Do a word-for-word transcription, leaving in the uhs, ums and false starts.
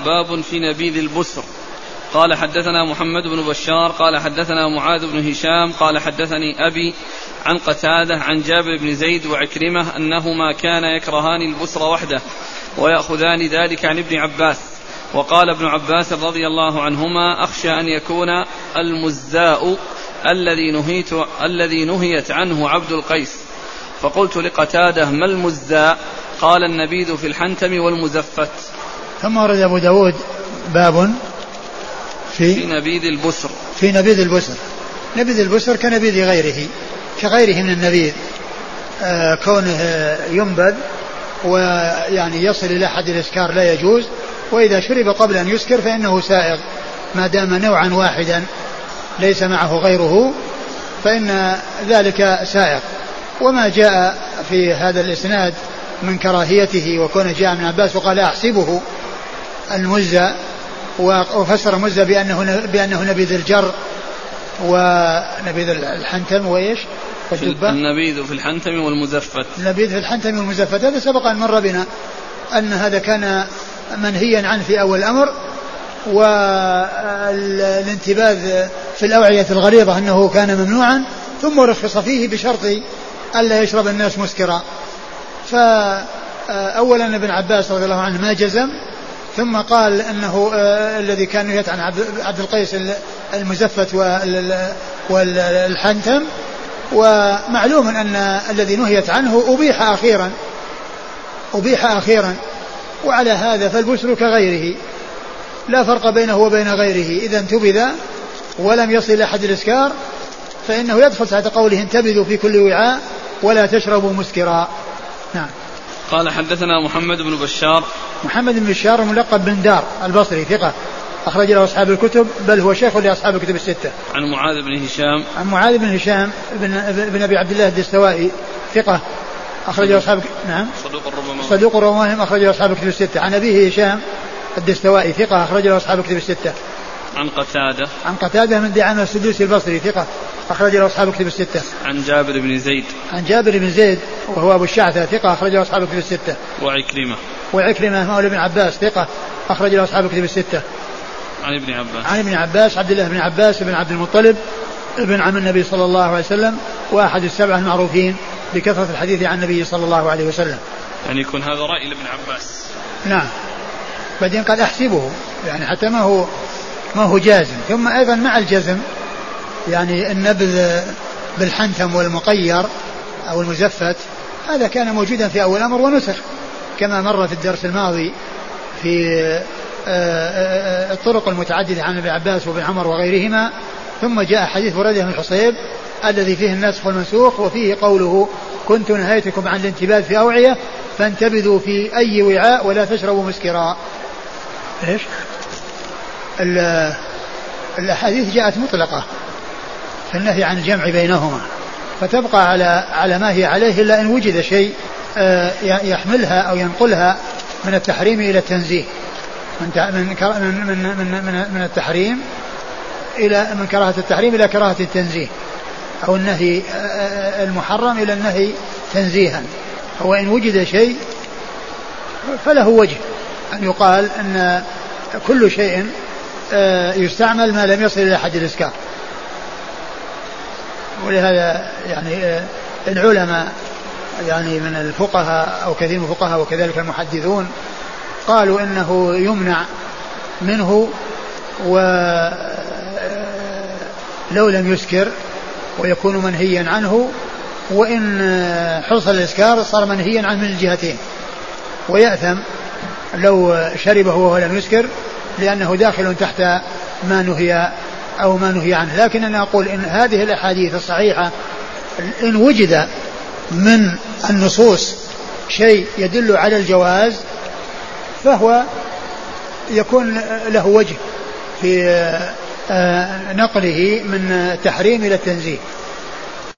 باب في نبيذ البسر. قال حدثنا محمد بن بشار قال حدثنا معاذ بن هشام قال حدثني أبي عن قتادة عن جابر بن زيد وعكرمة أنهما كان يكرهان البسر وحده ويأخذان ذلك عن ابن عباس. وقال ابن عباس رضي الله عنهما أخشى أن يكون المزاء الذي نهيت الذي نهيت عنه عبد القيس. فقلت لقتادة ما المزاء؟ قال النبيذ في الحنتم والمزفت. ثم ورد أبو داود باب في, في نبيذ البسر. في نبيذ البسر. نبيذ البسر كنبيذ غيره كغيره من النبيذ، آه كونه ينبذ ويعني يصل إلى حد الإسكار لا يجوز، وإذا شرب قبل أن يسكر فإنه سائغ ما دام نوعا واحدا ليس معه غيره فإن ذلك سائغ. وما جاء في هذا الإسناد من كراهيته وكونه جاء من عباس وقال أحسبه المزة، وفسر المزة بأنه, بأنه نبيذ الجر ونبيذ الحنتم وإيش النبيذ في الحنتم والمزفت. النبيذ في الحنتم والمزفت هذا سبق أن مر بنا أن هذا كان منهيا عنه في أول الأمر، والانتباذ في الأوعية الغليظة أنه كان ممنوعا ثم رخص فيه بشرط ألا يشرب الناس مسكرا. فأولا ابن عباس رضي الله عنه ما جزم، ثم قال أنه الذي كان يهت عن عبد القيس المزفت والحنتم، ومعلوم أن الذي نهيت عنه أبيح أخيرا أبيح أخيرا وعلى هذا فالبسر كغيره لا فرق بينه وبين غيره، إذا انتبذ ولم يصل إلى حد الإسكار فإنه يدخل تحت قوله انتبذوا في كل وعاء ولا تشربوا مسكرا. نعم. قال حدثنا محمد بن بشار. محمد بن بشار ملقب بن دار البصري ثقة أخرج له أصحاب الكتب بل هو شيخ لأصحاب الكتب الستة. عن معاذ بن هشام. عن معاذ بن هشام بن, بن أبي عبد الله الدستوائي ثقة أخرج له أصحاب. نعم. صدوق الربما. صدوق الربما أخرج له أصحاب الكتب الستة. عن أبيه هشام الدستوائي ثقة أخرج له أصحاب الكتب الستة. عن قتادة. عن قتادة من دعامة السدوسي البصري ثقة أخرج له أصحاب الكتب الستة. عن جابر بن زيد. عن جابر بن زيد وهو أبو الشعثة ثقة أخرج له أصحاب الكتب الستة. وعكرمة. وعكرمة مولى بن عباس ثقة أخرج له أصحاب الكتب الستة. عن ابن عباس. عن ابن عباس عبد الله بن عباس بن عبد المطلب ابن عم النبي صلى الله عليه وسلم وأحد السبعة المعروفين بكثرة الحديث عن النبي صلى الله عليه وسلم. يعني يكون هذا رأي لابن عباس. نعم. بعدين قال أحسبه يعني حتى ما هو ما هو جازم. ثم أيضا مع الجزم يعني النبذ بالحنتم والمقير أو المزفت هذا كان موجودا في أول الأمر ونسخ كما مر في الدرس الماضي في الطرق المتعددة عن ابن عباس وابن عمر وغيرهما. ثم جاء حديث بريدة بن الحصيب الذي فيه النسخ والمنسوخ وفيه قوله كنت نهيتكم عن الانتباذ في أوعية فانتبذوا في أي وعاء ولا تشربوا مسكرا. إيش الأحاديث جاءت مطلقة في النهي عن الجمع بينهما فتبقى على على ما هي عليه إلا إن وجد شيء يحملها أو ينقلها من التحريم إلى التنزيه من من من من من التحريم إلى من كراهة التحريم إلى كراهة التنزيه أو النهي المحرم إلى النهي تنزيها. وإن وجد شيء فله وجه أن يقال أن كل شيء يستعمل ما لم يصل إلى حد الإسكار. ولهذا يعني العلماء يعني من الفقهاء أو كثير من الفقهاء وكذلك المحدثون قالوا إنه يمنع منه ولو لم يسكر ويكون منهيا عنه، وإن حصل الإسكار صار منهيا عنه من الجهتين ويأثم لو شربه وهو لم يسكر لأنه داخل تحت ما نهي أو ما نهي عنه. لكن أنا أقول إن هذه الأحاديث الصحيحة إن وجد من النصوص شيء يدل على الجواز فهو يكون له وجه في نقله من التحريم إلى التنزيه.